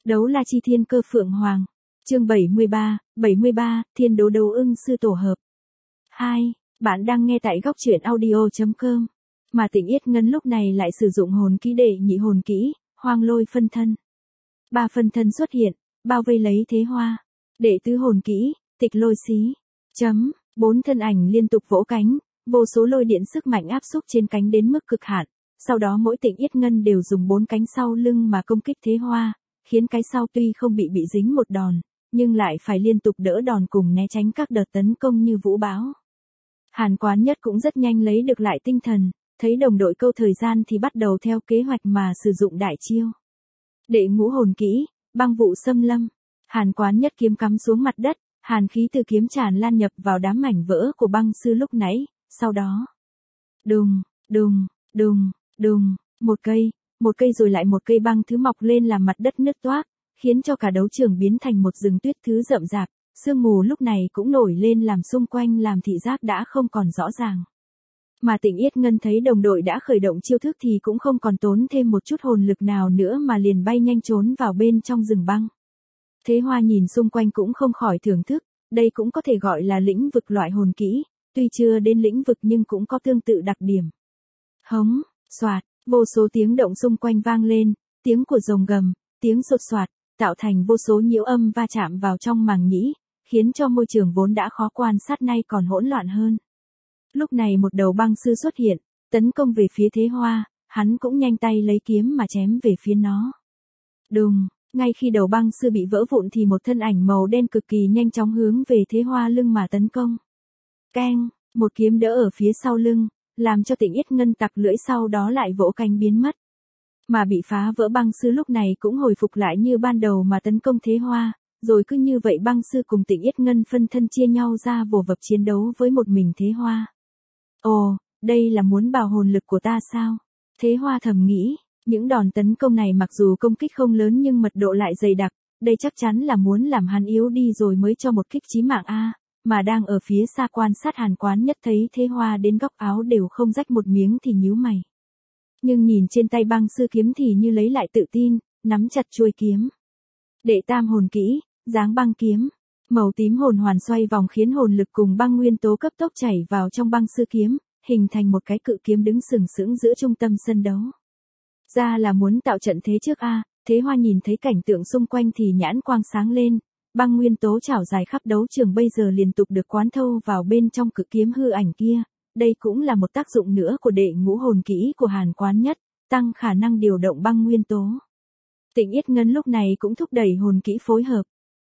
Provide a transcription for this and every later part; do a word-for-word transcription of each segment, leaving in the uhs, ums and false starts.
Đấu la chi thiên cơ phượng hoàng. Chương bảy mươi ba, bảy mươi ba, thiên đố đấu ưng sư tổ hợp. hai. Bạn đang nghe tại góc truyện audio chấm com. Mà Tịnh Yết Ngân lúc này lại sử dụng hồn kỹ đệ nhị hồn kỹ, hoang lôi phân thân. Ba phân thân xuất hiện, bao vây lấy Thế Hoa. Đệ tứ hồn kỹ, tịch lôi xí. Chấm, bốn thân ảnh liên tục vỗ cánh, vô số lôi điện sức mạnh áp xúc trên cánh đến mức cực hạn. Sau đó mỗi Tịnh Yết Ngân đều dùng bốn cánh sau lưng mà công kích Thế Hoa, khiến cái sau tuy không bị bị dính một đòn, nhưng lại phải liên tục đỡ đòn cùng né tránh các đợt tấn công như vũ bão. Hàn Quán Nhất cũng rất nhanh lấy được lại tinh thần, thấy đồng đội câu thời gian thì bắt đầu theo kế hoạch mà sử dụng đại chiêu. Đệ ngũ hồn kỹ, băng vụ xâm lâm. Hàn Quán Nhất kiếm cắm xuống mặt đất, hàn khí từ kiếm tràn lan nhập vào đám mảnh vỡ của băng sư lúc nãy, sau đó. Đùng, đùng, đùng, đùng, một cây, một cây rồi lại một cây băng thứ mọc lên làm mặt đất nứt toác, khiến cho cả đấu trường biến thành một rừng tuyết thứ rậm rạp, sương mù lúc này cũng nổi lên làm xung quanh làm thị giác đã không còn rõ ràng. Mà Tịnh Yết Ngân thấy đồng đội đã khởi động chiêu thức thì cũng không còn tốn thêm một chút hồn lực nào nữa mà liền bay nhanh trốn vào bên trong rừng băng. Thế Hoa nhìn xung quanh cũng không khỏi thưởng thức, đây cũng có thể gọi là lĩnh vực loại hồn kỹ, tuy chưa đến lĩnh vực nhưng cũng có tương tự đặc điểm. Hống, xoạt, vô số tiếng động xung quanh vang lên, tiếng của rồng gầm, tiếng sột soạt, tạo thành vô số nhiễu âm va chạm vào trong màng nhĩ, khiến cho môi trường vốn đã khó quan sát nay còn hỗn loạn hơn. Lúc này một đầu băng sư xuất hiện, tấn công về phía Thế Hoa, hắn cũng nhanh tay lấy kiếm mà chém về phía nó. Đùng, ngay khi đầu băng sư bị vỡ vụn thì một thân ảnh màu đen cực kỳ nhanh chóng hướng về Thế Hoa lưng mà tấn công. Keng, một kiếm đỡ ở phía sau lưng, làm cho Tịnh Yết Ngân tặc lưỡi sau đó lại vỗ cánh biến mất. Mà bị phá vỡ băng sư lúc này cũng hồi phục lại như ban đầu mà tấn công Thế Hoa, rồi cứ như vậy băng sư cùng Tịnh Yết Ngân phân thân chia nhau ra vồ vập chiến đấu với một mình Thế Hoa. Ồ, đây là muốn bảo hồn lực của ta sao? Thế Hoa thầm nghĩ, những đòn tấn công này mặc dù công kích không lớn nhưng mật độ lại dày đặc, đây chắc chắn là muốn làm hắn yếu đi rồi mới cho một kích chí mạng a. Mà đang ở phía xa quan sát Hàn Quán Nhất thấy Thế Hoa đến góc áo đều không rách một miếng thì nhíu mày. Nhưng nhìn trên tay băng sư kiếm thì như lấy lại tự tin, nắm chặt chuôi kiếm. Đệ tam hồn kỹ, dáng băng kiếm. Màu tím hồn hoàn xoay vòng khiến hồn lực cùng băng nguyên tố cấp tốc chảy vào trong băng sư kiếm, hình thành một cái cự kiếm đứng sừng sững giữa trung tâm sân đấu. Ra là muốn tạo trận thế trước a. Thế Hoa nhìn thấy cảnh tượng xung quanh thì nhãn quang sáng lên. Băng nguyên tố trảo dài khắp đấu trường bây giờ liên tục được quán thâu vào bên trong cự kiếm hư ảnh kia, đây cũng là một tác dụng nữa của đệ ngũ hồn kỹ của Hàn Quán Nhất, tăng khả năng điều động băng nguyên tố. Tịnh Yết Ngân lúc này cũng thúc đẩy hồn kỹ phối hợp.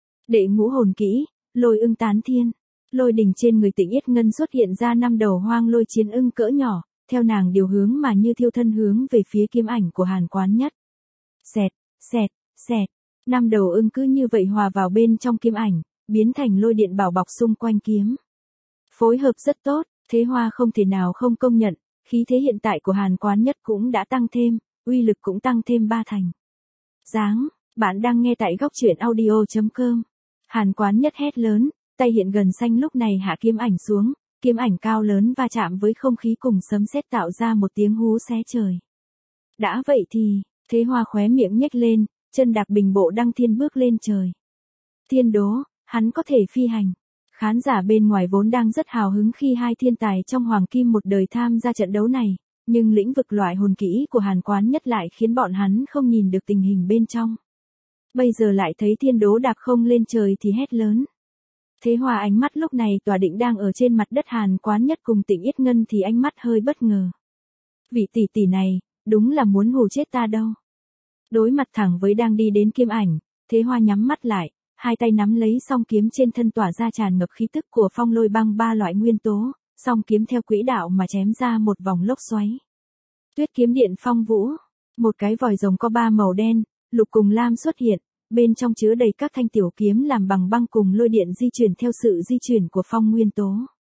Đệ ngũ hồn kỹ, lôi ưng tán thiên. Lôi đỉnh trên người Tịnh Yết Ngân xuất hiện ra năm đầu hoang lôi chiến ưng cỡ nhỏ, theo nàng điều hướng mà như thiêu thân hướng về phía kiếm ảnh của Hàn Quán Nhất. Xẹt, xẹt, xẹt. Năm đầu ưng cứ như vậy hòa vào bên trong kiếm ảnh, biến thành lôi điện bảo bọc xung quanh kiếm. Phối hợp rất tốt, Thế Hoa không thể nào không công nhận, khí thế hiện tại của Hàn Quán Nhất cũng đã tăng thêm, uy lực cũng tăng thêm ba thành. Giáng, bạn đang nghe tại góc truyện audio chấm com. Hàn Quán Nhất hét lớn, tay hiện gần xanh lúc này hạ kiếm ảnh xuống, kiếm ảnh cao lớn va chạm với không khí cùng sấm sét tạo ra một tiếng hú xé trời. Đã vậy thì, Thế Hoa khóe miệng nhếch lên, chân đạp bình bộ đăng thiên bước lên trời. Thiên đố, hắn có thể phi hành. Khán giả bên ngoài vốn đang rất hào hứng khi hai thiên tài trong hoàng kim một đời tham gia trận đấu này, nhưng lĩnh vực loại hồn kỹ của Hàn Quán Nhất lại khiến bọn hắn không nhìn được tình hình bên trong. Bây giờ lại thấy thiên đố đạp không lên trời thì hét lớn. Thế Hoa ánh mắt lúc này tỏa định đang ở trên mặt đất Hàn Quán Nhất cùng Tịnh Yết Ngân thì ánh mắt hơi bất ngờ. Vị tỷ tỷ này, đúng là muốn hù chết ta đâu. Đối mặt thẳng với đang đi đến kiếm ảnh, Thế Hoa nhắm mắt lại, hai tay nắm lấy song kiếm trên thân tỏa ra tràn ngập khí tức của phong lôi băng ba loại nguyên tố, song kiếm theo quỹ đạo mà chém ra một vòng lốc xoáy. Tuyết kiếm điện phong vũ, một cái vòi rồng có ba màu đen, lục cùng lam xuất hiện, bên trong chứa đầy các thanh tiểu kiếm làm bằng băng cùng lôi điện di chuyển theo sự di chuyển của phong nguyên tố.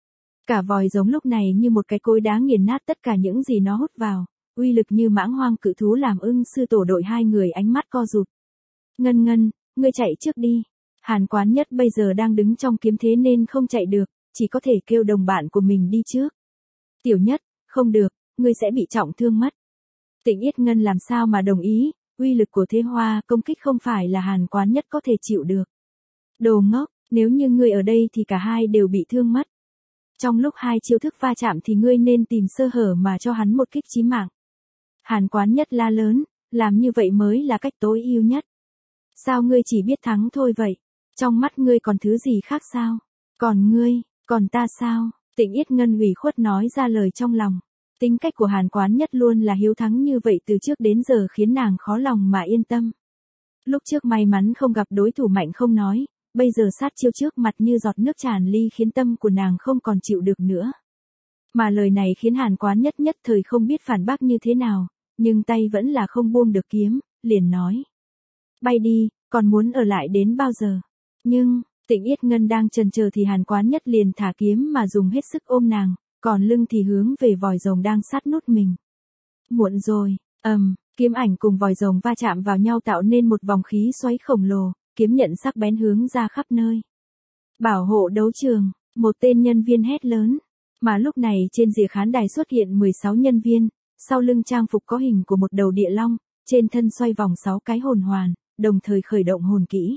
Cả vòi rồng lúc này như một cái cối đá nghiền nát tất cả những gì nó hút vào. Uy lực như mãng hoang cự thú làm ưng sư tổ đội hai người ánh mắt co rụt. Ngân Ngân, ngươi chạy trước đi. Hàn Quán Nhất bây giờ đang đứng trong kiếm thế nên không chạy được, chỉ có thể kêu đồng bạn của mình đi trước. Tiểu Nhất, không được, ngươi sẽ bị trọng thương mất. Tịnh Yết Ngân làm sao mà đồng ý, uy lực của thế hoa công kích không phải là Hàn Quán Nhất có thể chịu được. Đồ ngốc, nếu như ngươi ở đây thì cả hai đều bị thương mất. Trong lúc hai chiêu thức va chạm thì ngươi nên tìm sơ hở mà cho hắn một kích chí mạng. Hàn Quán Nhất la lớn, làm như vậy mới là cách tối ưu nhất. Sao ngươi chỉ biết thắng thôi vậy? Trong mắt ngươi còn thứ gì khác sao? Còn ngươi, còn ta sao? Tịnh Yết Ngân ủy khuất nói ra lời trong lòng. Tính cách của Hàn Quán Nhất luôn là hiếu thắng như vậy từ trước đến giờ khiến nàng khó lòng mà yên tâm. Lúc trước may mắn không gặp đối thủ mạnh không nói, bây giờ sát chiêu trước mặt như giọt nước tràn ly khiến tâm của nàng không còn chịu được nữa. Mà lời này khiến Hàn Quán Nhất nhất thời không biết phản bác như thế nào, nhưng tay vẫn là không buông được kiếm, liền nói. Bay đi, còn muốn ở lại đến bao giờ? Nhưng, Tịnh Yết Ngân đang chần chờ thì Hàn Quán Nhất liền thả kiếm mà dùng hết sức ôm nàng, còn lưng thì hướng về vòi rồng đang sát nút mình. Muộn rồi, ầm, um, kiếm ảnh cùng vòi rồng va chạm vào nhau tạo nên một vòng khí xoáy khổng lồ, kiếm nhận sắc bén hướng ra khắp nơi. Bảo hộ đấu trường, một tên nhân viên hét lớn, mà lúc này trên rìa khán đài xuất hiện mười sáu nhân viên, sau lưng trang phục có hình của một đầu địa long, trên thân xoay vòng sáu cái hồn hoàn, đồng thời khởi động hồn kỹ.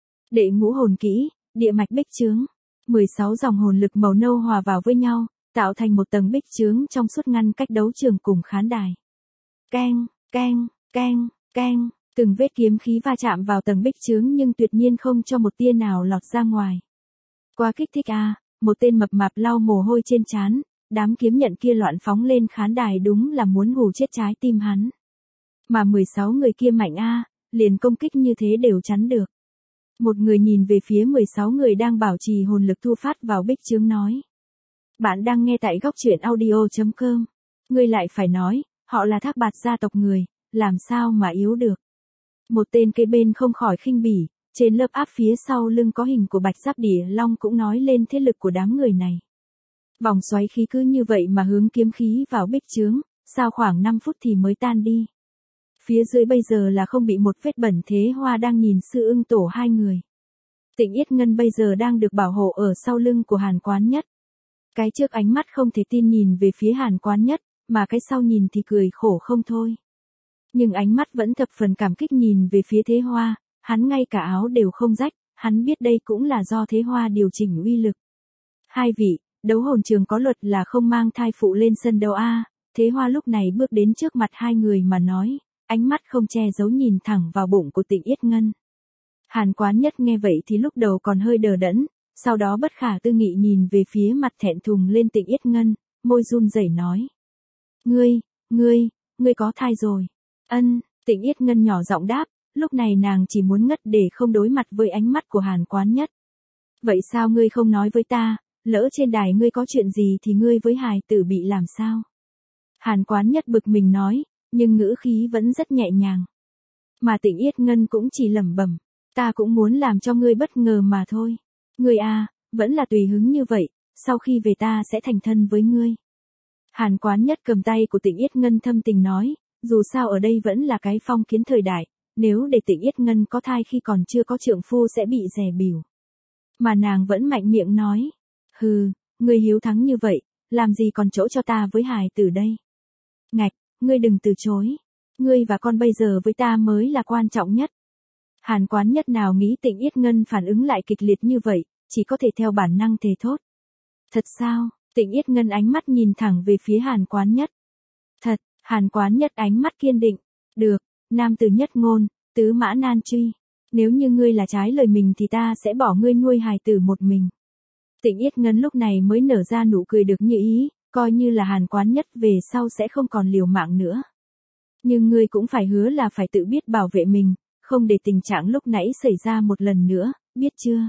Đệ ngũ hồn kỹ, địa mạch bích chướng, mười sáu dòng hồn lực màu nâu hòa vào với nhau, tạo thành một tầng bích chướng trong suốt ngăn cách đấu trường cùng khán đài. Keng, keng, keng, keng, từng vết kiếm khí va chạm vào tầng bích chướng nhưng tuyệt nhiên không cho một tia nào lọt ra ngoài. Quá kích thích a, một tên mập mạp lau mồ hôi trên trán, đám kiếm nhận kia loạn phóng lên khán đài đúng là muốn hù chết trái tim hắn. Mà mười sáu người kia mạnh a, liền công kích như thế đều chắn được. Một người nhìn về phía mười sáu người đang bảo trì hồn lực thu phát vào bích chướng nói. Bạn đang nghe tại góc truyện audio chấm com. Ngươi lại phải nói, họ là Thác Bạt gia tộc người, làm sao mà yếu được. Một tên kế bên không khỏi khinh bỉ, trên lớp áp phía sau lưng có hình của Bạch Giáp Địa Long cũng nói lên thế lực của đám người này. Vòng xoáy khí cứ như vậy mà hướng kiếm khí vào bích chướng, sau khoảng năm phút thì mới tan đi. Phía dưới bây giờ là không bị một vết bẩn thế hoa đang nhìn sư ưng tổ hai người. Tịnh Yết Ngân bây giờ đang được bảo hộ ở sau lưng của Hàn Quán Nhất. Cái trước ánh mắt không thể tin nhìn về phía Hàn Quán Nhất, mà cái sau nhìn thì cười khổ không thôi. Nhưng ánh mắt vẫn thập phần cảm kích nhìn về phía thế hoa, hắn ngay cả áo đều không rách, hắn biết đây cũng là do thế hoa điều chỉnh uy lực. Hai vị, đấu hồn trường có luật là không mang thai phụ lên sân đấu a. Thế hoa lúc này bước đến trước mặt hai người mà nói, ánh mắt không che giấu nhìn thẳng vào bụng của Tịnh Yết Ngân. Hàn Quán Nhất nghe vậy thì lúc đầu còn hơi đờ đẫn, sau đó bất khả tư nghị nhìn về phía mặt thẹn thùng lên Tịnh Yết Ngân, môi run rẩy nói. Ngươi, ngươi, ngươi có thai rồi. Ân, Tịnh Yết Ngân nhỏ giọng đáp, lúc này nàng chỉ muốn ngất để không đối mặt với ánh mắt của Hàn Quán Nhất. Vậy sao ngươi không nói với ta, lỡ trên đài ngươi có chuyện gì thì ngươi với hài tử bị làm sao? Hàn Quán Nhất bực mình nói, nhưng ngữ khí vẫn rất nhẹ nhàng. Mà Tịnh Yết Ngân cũng chỉ lẩm bẩm, ta cũng muốn làm cho ngươi bất ngờ mà thôi. Ngươi à, vẫn là tùy hứng như vậy, sau khi về ta sẽ thành thân với ngươi. Hàn Quán Nhất cầm tay của Tịnh Yết Ngân thâm tình nói, dù sao ở đây vẫn là cái phong kiến thời đại, nếu để Tịnh Yết Ngân có thai khi còn chưa có trượng phu sẽ bị dè bỉu. Mà nàng vẫn mạnh miệng nói, hừ, ngươi hiếu thắng như vậy, làm gì còn chỗ cho ta với hài tử đây. Ngạch, ngươi đừng từ chối, ngươi và con bây giờ với ta mới là quan trọng nhất. Hàn Quán Nhất nào nghĩ Tịnh Yết Ngân phản ứng lại kịch liệt như vậy, chỉ có thể theo bản năng thề thốt. Thật sao? Tịnh Yết Ngân ánh mắt nhìn thẳng về phía Hàn Quán Nhất. Thật, Hàn Quán Nhất ánh mắt kiên định. Được, nam tử nhất ngôn, tứ mã nan truy. Nếu như ngươi là trái lời mình thì ta sẽ bỏ ngươi nuôi hài tử một mình. Tịnh Yết Ngân lúc này mới nở ra nụ cười được như ý, coi như là Hàn Quán Nhất về sau sẽ không còn liều mạng nữa. Nhưng ngươi cũng phải hứa là phải tự biết bảo vệ mình, không để tình trạng lúc nãy xảy ra một lần nữa, biết chưa?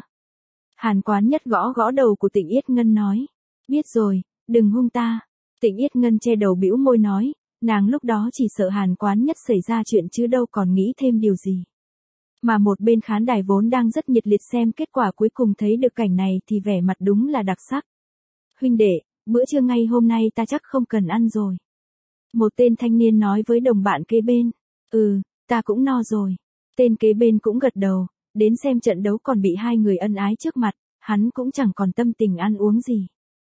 Hàn Quán Nhất gõ gõ đầu của Tịnh Yết Ngân nói. Biết rồi, đừng hung ta. Tịnh Yết Ngân che đầu bĩu môi nói, nàng lúc đó chỉ sợ Hàn Quán Nhất xảy ra chuyện chứ đâu còn nghĩ thêm điều gì. Mà một bên khán đài vốn đang rất nhiệt liệt xem kết quả cuối cùng thấy được cảnh này thì vẻ mặt đúng là đặc sắc. Huynh đệ, bữa trưa ngay hôm nay ta chắc không cần ăn rồi. Một tên thanh niên nói với đồng bạn kế bên. Ừ, ta cũng no rồi. Tên kế bên cũng gật đầu, đến xem trận đấu còn bị hai người ân ái trước mặt, hắn cũng chẳng còn tâm tình ăn uống gì.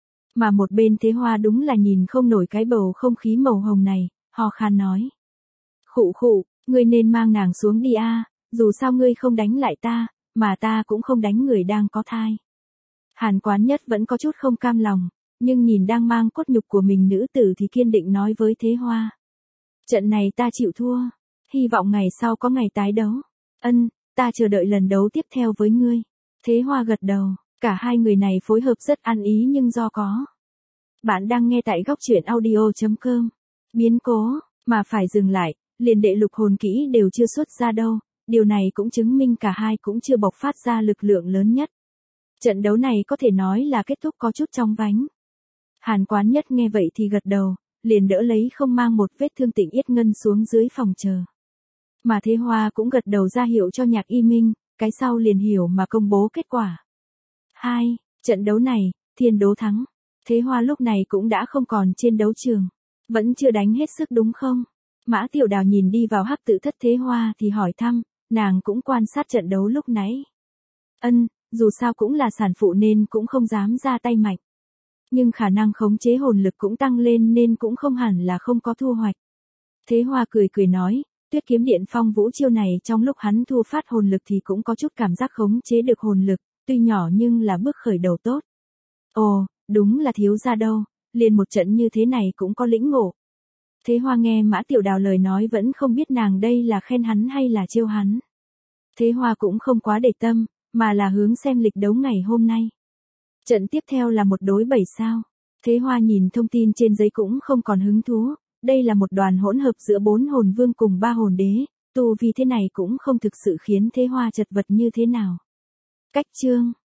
Mà một bên Thế Hoa đúng là nhìn không nổi cái bầu không khí màu hồng này, ho khan nói. Khụ khụ, Ngươi nên mang nàng xuống đi a, dù sao ngươi không đánh lại ta, mà ta cũng không đánh người đang có thai. Hàn Quán Nhất vẫn có chút không cam lòng, nhưng nhìn đang mang cốt nhục của mình nữ tử thì kiên định nói với Thế Hoa. Trận này ta chịu thua, hy vọng ngày sau có ngày tái đấu. Ân, ta chờ đợi lần đấu tiếp theo với ngươi. Thế Hoa gật đầu, cả hai người này phối hợp rất ăn ý nhưng do có. Bạn đang nghe tại góc truyện audio.com. Biến cố, mà phải dừng lại, liền đệ lục hồn kỹ đều chưa xuất ra đâu, điều này cũng chứng minh cả hai cũng chưa bộc phát ra lực lượng lớn nhất. Trận đấu này có thể nói là kết thúc có chút chóng vánh. Hàn Quán Nhất nghe vậy thì gật đầu, liền đỡ lấy không mang một vết thương Tịnh Yết Ngân xuống dưới phòng chờ. Mà Thế Hoa cũng gật đầu ra hiệu cho Nhạc Y Minh, cái sau liền hiểu mà công bố kết quả. hai. Trận đấu này, Thiên Đố thắng. Thế Hoa lúc này cũng đã không còn trên đấu trường. Vẫn chưa đánh hết sức đúng không? Mã Tiểu Đào nhìn đi vào hắc tự thất Thế Hoa thì hỏi thăm, nàng cũng quan sát trận đấu lúc nãy. Ân, dù sao cũng là sản phụ nên cũng không dám ra tay mạnh. Nhưng khả năng khống chế hồn lực cũng tăng lên nên cũng không hẳn là không có thu hoạch. Thế Hoa cười cười nói, Tuyết Kiếm Điện Phong Vũ chiêu này trong lúc hắn thu phát hồn lực thì cũng có chút cảm giác khống chế được hồn lực, tuy nhỏ nhưng là bước khởi đầu tốt. Ồ, đúng là thiếu gia đâu, liền một trận như thế này cũng có lĩnh ngộ. Thế Hoa nghe Mã Tiểu Đào lời nói vẫn không biết nàng đây là khen hắn hay là trêu hắn. Thế Hoa cũng không quá để tâm, mà là hướng xem lịch đấu ngày hôm nay. Trận tiếp theo là một đối bảy sao. Thế Hoa nhìn thông tin trên giấy cũng không còn hứng thú, đây là một đoàn hỗn hợp giữa bốn hồn vương cùng ba hồn đế, tu vì thế này cũng không thực sự khiến Thế Hoa chật vật như thế nào. Cách chương